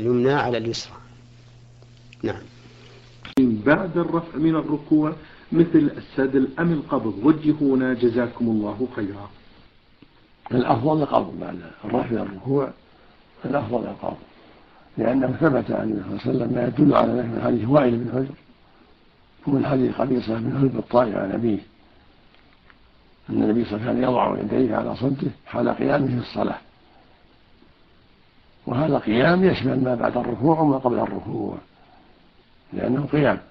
اليمنى على اليسرى. نعم. بعد الرفع من الركوع مثل السدل أم القبض، وجهونا جزاكم الله خيرا. الأفضل القبض بعد الرفع من الركوع، الأفضل القبض، لأنه ثبت عن النبي صلى الله عليه وسلم ما يدل على ذلك من حديث وائل بن حجر ومن حديث قبيصة بن حجر الطائي عن أبيه أن النبي صلى الله عليه وسلم يضع يديه على صدره حال قيامه في الصلاة، وهذا قيام يشمل ما بعد الركوع وما قبل الركوع لأنه قيام.